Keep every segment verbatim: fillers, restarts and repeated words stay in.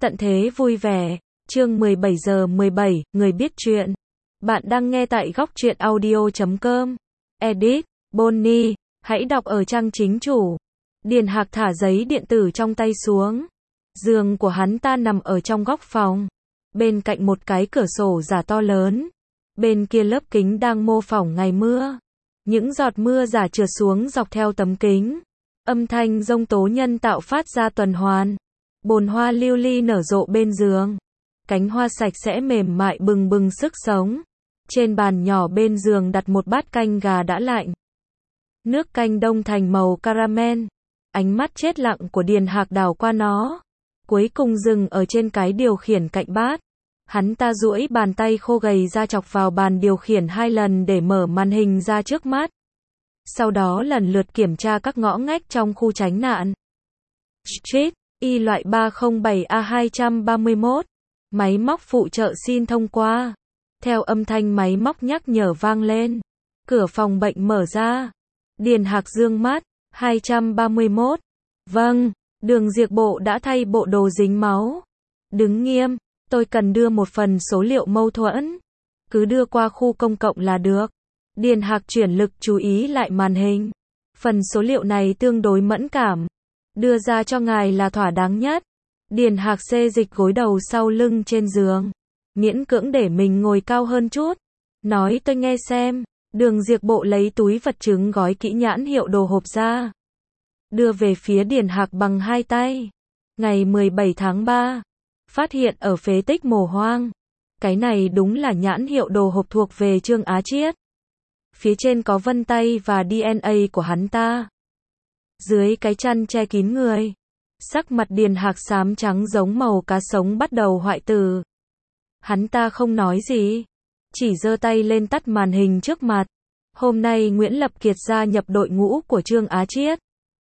Tận thế vui vẻ, chương mười bảy giờ mười bảy, người biết chuyện. Bạn đang nghe tại góc truyện audio chấm com. Edit, Bonnie, hãy đọc ở trang chính chủ. Điền Hạc thả giấy điện tử trong tay xuống. Giường của hắn ta nằm ở trong góc phòng. Bên cạnh một cái cửa sổ giả to lớn. Bên kia lớp kính đang mô phỏng ngày mưa. Những giọt mưa giả trượt xuống dọc theo tấm kính. Âm thanh giông tố nhân tạo phát ra tuần hoàn. Bồn hoa lưu ly nở rộ bên giường. Cánh hoa sạch sẽ mềm mại bừng bừng sức sống. Trên bàn nhỏ bên giường đặt một bát canh gà đã lạnh. Nước canh đông thành màu caramel. Ánh mắt chết lặng của Điền Hạc đảo qua nó. Cuối cùng dừng ở trên cái điều khiển cạnh bát. Hắn ta duỗi bàn tay khô gầy ra chọc vào bàn điều khiển hai lần để mở màn hình ra trước mắt. Sau đó lần lượt kiểm tra các ngõ ngách trong khu tránh nạn. Street, Y loại ba không bảy A hai ba mốt. Máy móc phụ trợ xin thông qua. Theo âm thanh máy móc nhắc nhở vang lên. Cửa phòng bệnh mở ra. Điền Hạc dương mắt. hai ba mốt. Vâng, Đường Diệp Bộ đã thay bộ đồ dính máu. Đứng nghiêm, tôi cần đưa một phần số liệu mâu thuẫn. Cứ đưa qua khu công cộng là được. Điền Hạc chuyển lực chú ý lại màn hình. Phần số liệu này tương đối mẫn cảm. Đưa ra cho ngài là thỏa đáng nhất. Điền Hạc xê dịch gối đầu sau lưng trên giường. Miễn cưỡng để mình ngồi cao hơn chút. Nói tôi nghe xem. Đường Diệp Bộ lấy túi vật chứng gói kỹ nhãn hiệu đồ hộp ra. Đưa về phía Điền Hạc bằng hai tay. Ngày mười bảy tháng ba. Phát hiện ở phế tích mồ hoang. Cái này đúng là nhãn hiệu đồ hộp thuộc về Trương Á Chiết. Phía trên có vân tay và đê en a của hắn ta. Dưới cái chăn che kín người. Sắc mặt Điền Hạc xám trắng giống màu cá sống bắt đầu hoại tử. Hắn ta không nói gì. Chỉ giơ tay lên tắt màn hình trước mặt. Hôm nay Nguyễn Lập Kiệt gia nhập đội ngũ của Trương Á Chiết.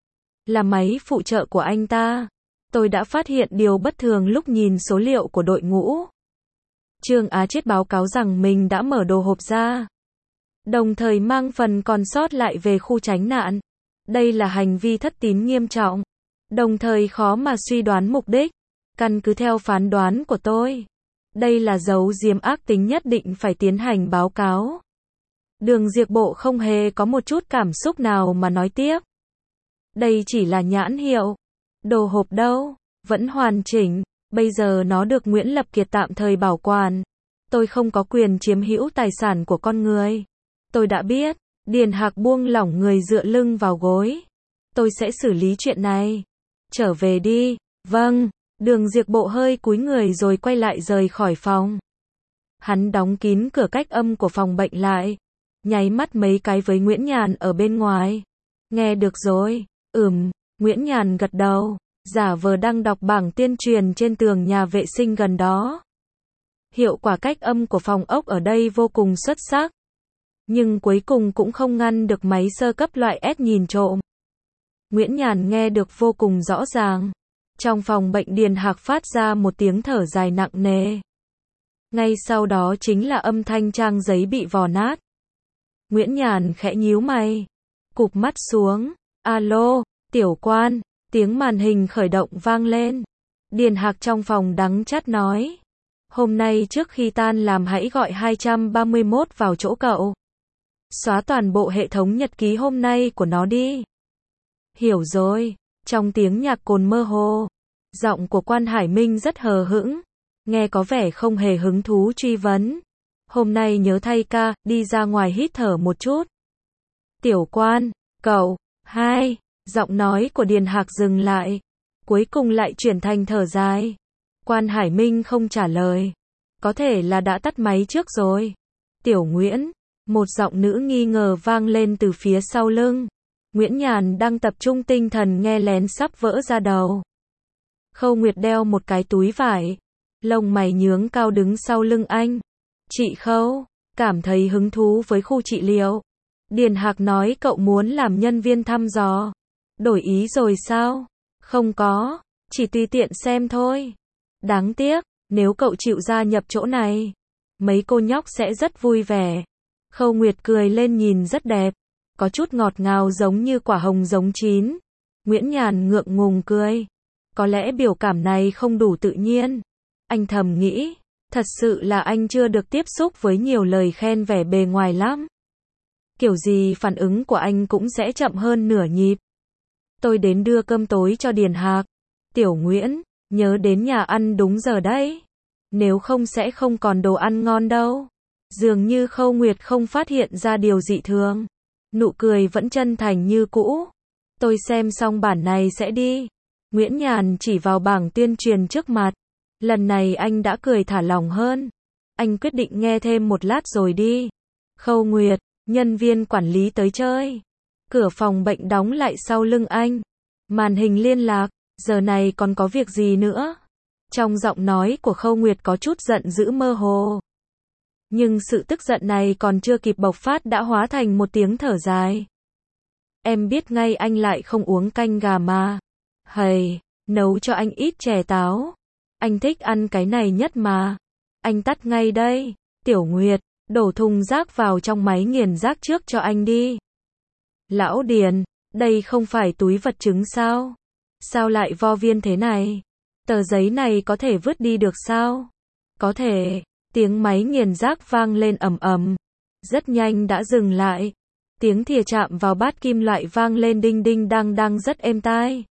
Là máy phụ trợ của anh ta. Tôi đã phát hiện điều bất thường lúc nhìn số liệu của đội ngũ. Trương Á Chiết báo cáo rằng mình đã mở đồ hộp ra. Đồng thời mang phần còn sót lại về khu tránh nạn. Đây là hành vi thất tín nghiêm trọng. Đồng thời khó mà suy đoán mục đích. Căn cứ theo phán đoán của tôi. Đây là dấu diếm ác tính nhất định phải tiến hành báo cáo. Đường Diệp Bộ không hề có một chút cảm xúc nào mà nói tiếp. Đây chỉ là nhãn hiệu. Đồ hộp đâu? Vẫn hoàn chỉnh. Bây giờ nó được Nguyễn Lập Kiệt tạm thời bảo quản. Tôi không có quyền chiếm hữu tài sản của con người. Tôi đã biết. Điền Hạc buông lỏng người dựa lưng vào gối. Tôi sẽ xử lý chuyện này. Trở về đi. Vâng. Đường Diệp Bộ hơi cúi người rồi quay lại rời khỏi phòng. Hắn đóng kín cửa cách âm của phòng bệnh lại. Nháy mắt mấy cái với Nguyễn Nhàn ở bên ngoài. Nghe được rồi. Ừm. Nguyễn Nhàn gật đầu. Giả vờ đang đọc bảng tuyên truyền trên tường nhà vệ sinh gần đó. Hiệu quả cách âm của phòng ốc ở đây vô cùng xuất sắc. Nhưng cuối cùng cũng không ngăn được máy sơ cấp loại S nhìn trộm. Nguyễn Nhàn nghe được vô cùng rõ ràng. Trong phòng bệnh Điền Hạc phát ra một tiếng thở dài nặng nề. Ngay sau đó chính là âm thanh trang giấy bị vò nát. Nguyễn Nhàn khẽ nhíu mày. Cụp mắt xuống. Alo, tiểu quan. Tiếng màn hình khởi động vang lên. Điền Hạc trong phòng đắng chát nói. Hôm nay trước khi tan làm hãy gọi hai ba mốt vào chỗ cậu. Xóa toàn bộ hệ thống nhật ký hôm nay của nó đi. Hiểu rồi. Trong tiếng nhạc cồn mơ hồ. Giọng của quan Hải Minh rất hờ hững. Nghe có vẻ không hề hứng thú truy vấn. Hôm nay nhớ thay ca, đi ra ngoài hít thở một chút. Tiểu quan, cậu, hai. Giọng nói của Điền Hạc dừng lại. Cuối cùng lại chuyển thành thở dài. Quan Hải Minh không trả lời. Có thể là đã tắt máy trước rồi. Tiểu Nguyễn. Một giọng nữ nghi ngờ vang lên từ phía sau lưng. Nguyễn Nhàn đang tập trung tinh thần nghe lén sắp vỡ ra đầu. Khâu Nguyệt đeo một cái túi vải. Lông mày nhướng cao đứng sau lưng anh. Chị Khâu, cảm thấy hứng thú với khu trị liệu. Điền Hạc nói cậu muốn làm nhân viên thăm dò. Đổi ý rồi sao? Không có, chỉ tùy tiện xem thôi. Đáng tiếc, nếu cậu chịu gia nhập chỗ này, mấy cô nhóc sẽ rất vui vẻ. Khâu Nguyệt cười lên nhìn rất đẹp. Có chút ngọt ngào giống như quả hồng giống chín. Nguyễn Nhàn ngượng ngùng cười. Có lẽ biểu cảm này không đủ tự nhiên. Anh thầm nghĩ, thật sự là anh chưa được tiếp xúc với nhiều lời khen vẻ bề ngoài lắm. Kiểu gì phản ứng của anh cũng sẽ chậm hơn nửa nhịp. Tôi đến đưa cơm tối cho Điền Hạc. Tiểu Nguyễn, nhớ đến nhà ăn đúng giờ đấy. Nếu không sẽ không còn đồ ăn ngon đâu. Dường như Khâu Nguyệt không phát hiện ra điều dị thường. Nụ cười vẫn chân thành như cũ. Tôi xem xong bản này sẽ đi. Nguyễn Nhàn chỉ vào bảng tuyên truyền trước mặt. Lần này anh đã cười thả lỏng hơn. Anh quyết định nghe thêm một lát rồi đi. Khâu Nguyệt, nhân viên quản lý tới chơi. Cửa phòng bệnh đóng lại sau lưng anh. Màn hình liên lạc, giờ này còn có việc gì nữa? Trong giọng nói của Khâu Nguyệt có chút giận dữ mơ hồ. Nhưng sự tức giận này còn chưa kịp bộc phát đã hóa thành một tiếng thở dài. Em biết ngay anh lại không uống canh gà mà. Hầy, nấu cho anh ít chè táo. Anh thích ăn cái này nhất mà. Anh tắt ngay đây. Tiểu Nguyệt, đổ thùng rác vào trong máy nghiền rác trước cho anh đi. Lão Điền, đây không phải túi vật chứng sao? Sao lại vo viên thế này? Tờ giấy này có thể vứt đi được sao? Có thể. Tiếng máy nghiền rác vang lên ầm ầm. Rất nhanh đã dừng lại. Tiếng thìa chạm vào bát kim loại vang lên đinh đinh đang đang rất êm tai.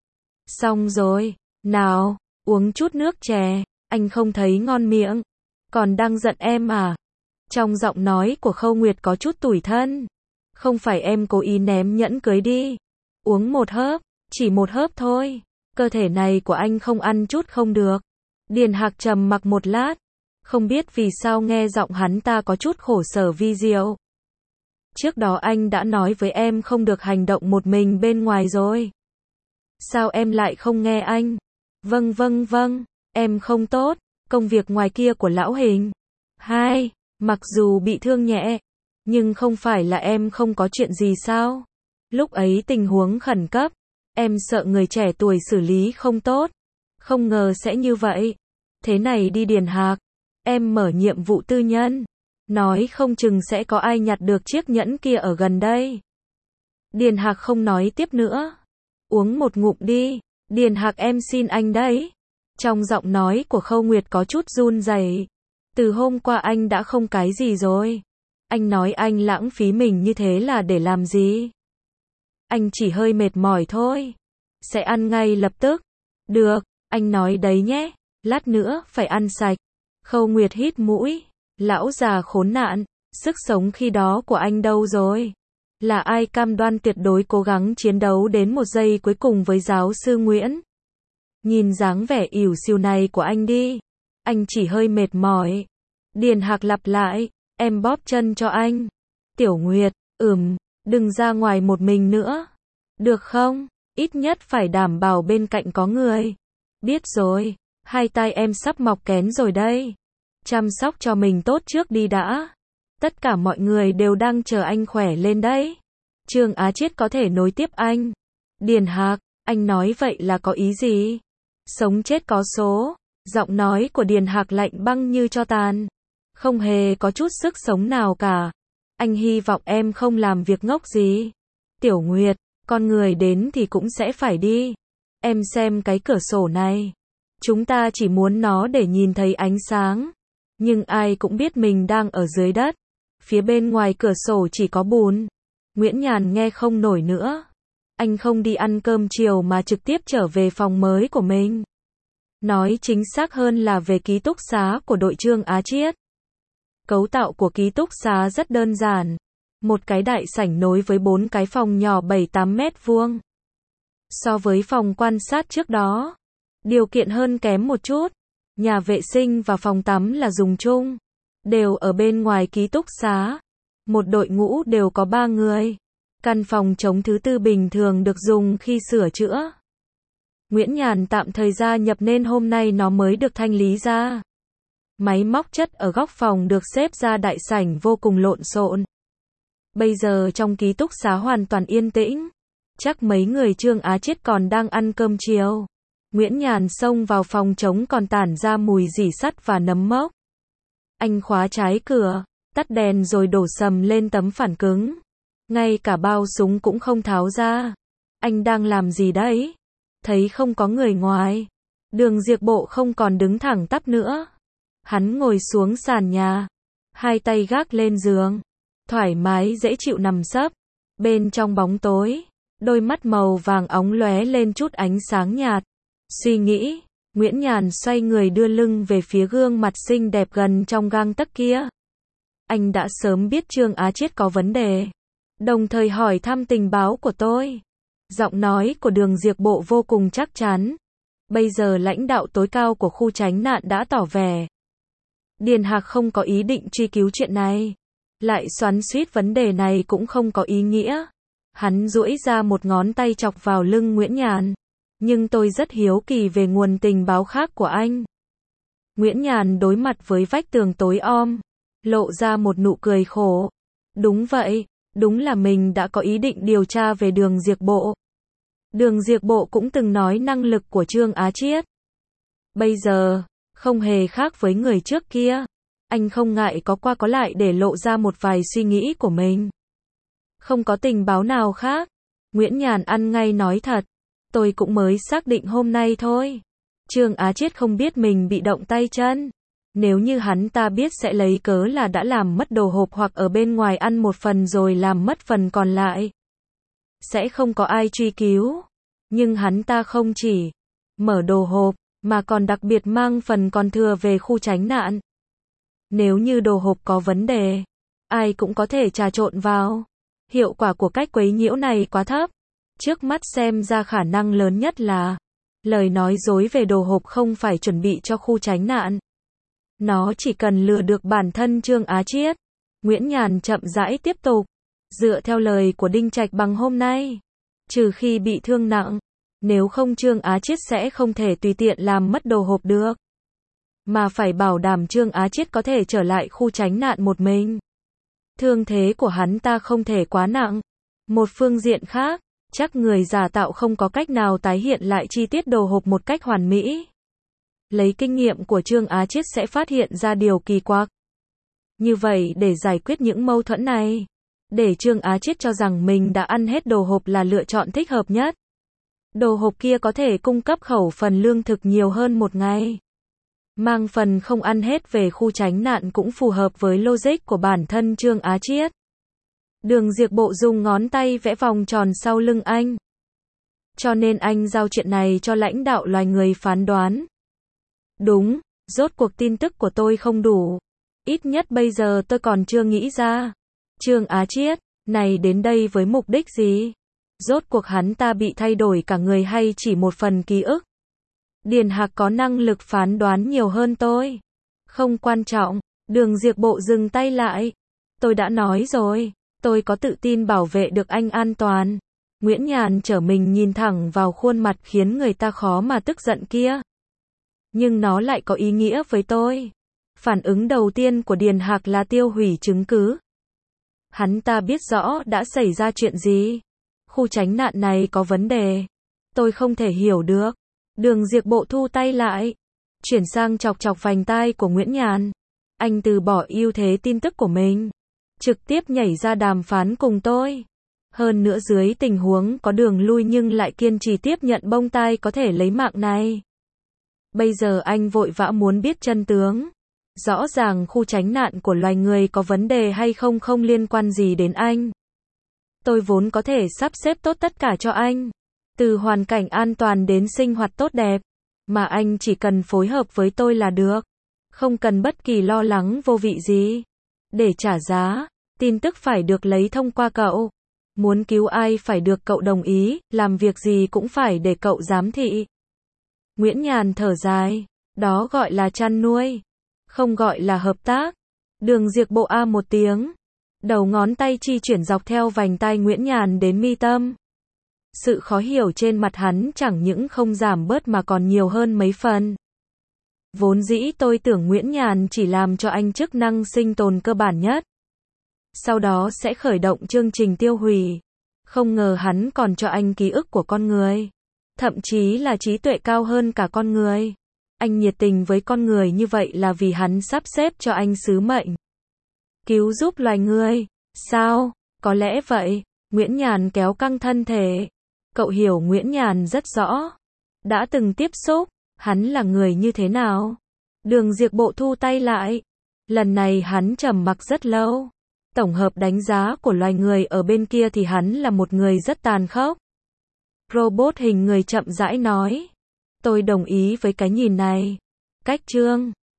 Xong rồi. Nào, uống chút nước chè. Anh không thấy ngon miệng. Còn đang giận em à? Trong giọng nói của Khâu Nguyệt có chút tủi thân. Không phải em cố ý ném nhẫn cưới đi. Uống một hớp, chỉ một hớp thôi. Cơ thể này của anh không ăn chút không được. Điền Hạc trầm mặc một lát. Không biết vì sao nghe giọng hắn ta có chút khổ sở vi diệu. Trước đó anh đã nói với em không được hành động một mình bên ngoài rồi. Sao em lại không nghe anh? Vâng vâng vâng, em không tốt. Công việc ngoài kia của lão Hình. Hai, mặc dù bị thương nhẹ, nhưng không phải là em không có chuyện gì sao? Lúc ấy tình huống khẩn cấp, em sợ người trẻ tuổi xử lý không tốt. Không ngờ sẽ như vậy. Thế này đi Điền Hạc, em mở nhiệm vụ tư nhân. Nói không chừng sẽ có ai nhặt được chiếc nhẫn kia ở gần đây. Điền Hạc không nói tiếp nữa. Uống một ngụm đi. Điền Hạc em xin anh đấy. Trong giọng nói của Khâu Nguyệt có chút run rẩy. Từ hôm qua anh đã không cái gì rồi. Anh nói anh lãng phí mình như thế là để làm gì? Anh chỉ hơi mệt mỏi thôi. Sẽ ăn ngay lập tức. Được, anh nói đấy nhé. Lát nữa phải ăn sạch. Khâu Nguyệt hít mũi. Lão già khốn nạn. Sức sống khi đó của anh đâu rồi? Là ai cam đoan tuyệt đối cố gắng chiến đấu đến một giây cuối cùng với giáo sư Nguyễn? Nhìn dáng vẻ ỉu xìu này của anh đi. Anh chỉ hơi mệt mỏi. Điền Hạc lặp lại. Em bóp chân cho anh. Tiểu Nguyệt, ừm, đừng ra ngoài một mình nữa. Được không? Ít nhất phải đảm bảo bên cạnh có người. Biết rồi, hai tay em sắp mọc kén rồi đây. Chăm sóc cho mình tốt trước đi đã. Tất cả mọi người đều đang chờ anh khỏe lên đấy. Trương Á Chiết có thể nối tiếp anh. Điền Hạc, anh nói vậy là có ý gì? Sống chết có số. Giọng nói của Điền Hạc lạnh băng như tro tàn. Không hề có chút sức sống nào cả. Anh hy vọng em không làm việc ngốc gì. Tiểu Nguyệt, con người đến thì cũng sẽ phải đi. Em xem cái cửa sổ này. Chúng ta chỉ muốn nó để nhìn thấy ánh sáng. Nhưng ai cũng biết mình đang ở dưới đất. Phía bên ngoài cửa sổ chỉ có bùn. Nguyễn Nhàn nghe không nổi nữa. Anh không đi ăn cơm chiều mà trực tiếp trở về phòng mới của mình. Nói chính xác hơn là về ký túc xá của đội Trương Á Chiết. Cấu tạo của ký túc xá rất đơn giản. Một cái đại sảnh nối với bốn cái phòng nhỏ bảy tám mét vuông. So với phòng quan sát trước đó, điều kiện hơn kém một chút. Nhà vệ sinh và phòng tắm là dùng chung. Đều ở bên ngoài ký túc xá. Một đội ngũ đều có ba người. Căn phòng trống thứ tư bình thường được dùng khi sửa chữa. Nguyễn Nhàn tạm thời gia nhập nên hôm nay nó mới được thanh lý ra. Máy móc chất ở góc phòng được xếp ra đại sảnh vô cùng lộn xộn. Bây giờ trong ký túc xá hoàn toàn yên tĩnh. Chắc mấy người Trương Á Chiết còn đang ăn cơm chiều. Nguyễn Nhàn xông vào phòng trống còn tản ra mùi rỉ sắt và nấm mốc. Anh khóa trái cửa, tắt đèn rồi đổ sầm lên tấm phản cứng. Ngay cả bao súng cũng không tháo ra. Anh đang làm gì đấy? Thấy không có người ngoài, Đường Diệp Bộ không còn đứng thẳng tắp nữa. Hắn ngồi xuống sàn nhà, hai tay gác lên giường, thoải mái dễ chịu nằm sấp. Bên trong bóng tối, đôi mắt màu vàng óng lóe lên chút ánh sáng nhạt. Suy nghĩ, Nguyễn Nhàn xoay người đưa lưng về phía gương mặt xinh đẹp gần trong gang tấc kia. Anh đã sớm biết Trương Á Chiết có vấn đề, đồng thời hỏi thăm tình báo của tôi. Giọng nói của Đường Diệp Bộ vô cùng chắc chắn. Bây giờ lãnh đạo tối cao của khu tránh nạn đã tỏ vẻ Điền Hạc không có ý định truy cứu chuyện này. Lại xoắn xuýt vấn đề này cũng không có ý nghĩa. Hắn duỗi ra một ngón tay chọc vào lưng Nguyễn Nhàn. Nhưng tôi rất hiếu kỳ về nguồn tình báo khác của anh. Nguyễn Nhàn đối mặt với vách tường tối om, lộ ra một nụ cười khổ. Đúng vậy, đúng là mình đã có ý định điều tra về Đường Diệp Bộ. Đường Diệp Bộ cũng từng nói năng lực của Trương Á Chiết. Bây giờ, không hề khác với người trước kia. Anh không ngại có qua có lại để lộ ra một vài suy nghĩ của mình. Không có tình báo nào khác. Nguyễn Nhàn ăn ngay nói thật. Tôi cũng mới xác định hôm nay thôi. Trương Á Chiết không biết mình bị động tay chân. Nếu như hắn ta biết sẽ lấy cớ là đã làm mất đồ hộp hoặc ở bên ngoài ăn một phần rồi làm mất phần còn lại. Sẽ không có ai truy cứu. Nhưng hắn ta không chỉ mở đồ hộp, mà còn đặc biệt mang phần còn thừa về khu tránh nạn. Nếu như đồ hộp có vấn đề, ai cũng có thể trà trộn vào. Hiệu quả của cách quấy nhiễu này quá thấp. Trước mắt xem ra khả năng lớn nhất là lời nói dối về đồ hộp không phải chuẩn bị cho khu tránh nạn. Nó chỉ cần lừa được bản thân Trương Á Chiết. Nguyễn Nhàn chậm rãi tiếp tục. Dựa theo lời của Đinh Trạch Bằng hôm nay, trừ khi bị thương nặng, nếu không Trương Á Chiết sẽ không thể tùy tiện làm mất đồ hộp được. Mà phải bảo đảm Trương Á Chiết có thể trở lại khu tránh nạn một mình. Thương thế của hắn ta không thể quá nặng. Một phương diện khác, chắc người giả tạo không có cách nào tái hiện lại chi tiết đồ hộp một cách hoàn mỹ. Lấy kinh nghiệm của Trương Á Chiết sẽ phát hiện ra điều kỳ quặc. Như vậy để giải quyết những mâu thuẫn này, để Trương Á Chiết cho rằng mình đã ăn hết đồ hộp là lựa chọn thích hợp nhất. Đồ hộp kia có thể cung cấp khẩu phần lương thực nhiều hơn một ngày. Mang phần không ăn hết về khu tránh nạn cũng phù hợp với logic của bản thân Trương Á Chiết. Đường Diệp Bộ dùng ngón tay vẽ vòng tròn sau lưng anh. Cho nên anh giao chuyện này cho lãnh đạo loài người phán đoán. Đúng, rốt cuộc tin tức của tôi không đủ. Ít nhất bây giờ tôi còn chưa nghĩ ra. Trương Á Chiết, này đến đây với mục đích gì? Rốt cuộc hắn ta bị thay đổi cả người hay chỉ một phần ký ức? Điền Hạc có năng lực phán đoán nhiều hơn tôi. Không quan trọng. Đường Diệp Bộ dừng tay lại. Tôi đã nói rồi, tôi có tự tin bảo vệ được anh an toàn. Nguyễn Nhàn trở mình nhìn thẳng vào khuôn mặt khiến người ta khó mà tức giận kia. Nhưng nó lại có ý nghĩa với tôi. Phản ứng đầu tiên của Điền Hạc là tiêu hủy chứng cứ. Hắn ta biết rõ đã xảy ra chuyện gì. Khu tránh nạn này có vấn đề. Tôi không thể hiểu được. Đường Diệp Bộ thu tay lại, chuyển sang chọc chọc vành tai của Nguyễn Nhàn. Anh từ bỏ ưu thế tin tức của mình, trực tiếp nhảy ra đàm phán cùng tôi. Hơn nữa dưới tình huống có đường lui nhưng lại kiên trì tiếp nhận bông tai có thể lấy mạng này. Bây giờ anh vội vã muốn biết chân tướng. Rõ ràng khu tránh nạn của loài người có vấn đề hay không không liên quan gì đến anh. Tôi vốn có thể sắp xếp tốt tất cả cho anh. Từ hoàn cảnh an toàn đến sinh hoạt tốt đẹp. Mà anh chỉ cần phối hợp với tôi là được. Không cần bất kỳ lo lắng vô vị gì. Để trả giá, tin tức phải được lấy thông qua cậu. Muốn cứu ai phải được cậu đồng ý, làm việc gì cũng phải để cậu giám thị. Nguyễn Nhàn thở dài. Đó gọi là chăn nuôi. Không gọi là hợp tác. Đường Diệp Bộ a một tiếng. Đầu ngón tay chi chuyển dọc theo vành tai Nguyễn Nhàn đến mi tâm. Sự khó hiểu trên mặt hắn chẳng những không giảm bớt mà còn nhiều hơn mấy phần. Vốn dĩ tôi tưởng Nguyễn Nhàn chỉ làm cho anh chức năng sinh tồn cơ bản nhất. Sau đó sẽ khởi động chương trình tiêu hủy. Không ngờ hắn còn cho anh ký ức của con người. Thậm chí là trí tuệ cao hơn cả con người. Anh nhiệt tình với con người như vậy là vì hắn sắp xếp cho anh sứ mệnh. Cứu giúp loài người. Sao? Có lẽ vậy. Nguyễn Nhàn kéo căng thân thể. Cậu hiểu Nguyễn Nhàn rất rõ. đã từng tiếp xúc, hắn là người như thế nào? Đường Diệp Bộ thu tay lại. Lần này hắn trầm mặc rất lâu. Tổng hợp đánh giá của loài người ở bên kia thì hắn là một người rất tàn khốc. Robot hình người chậm rãi nói. Tôi đồng ý với cái nhìn này. Cách Trương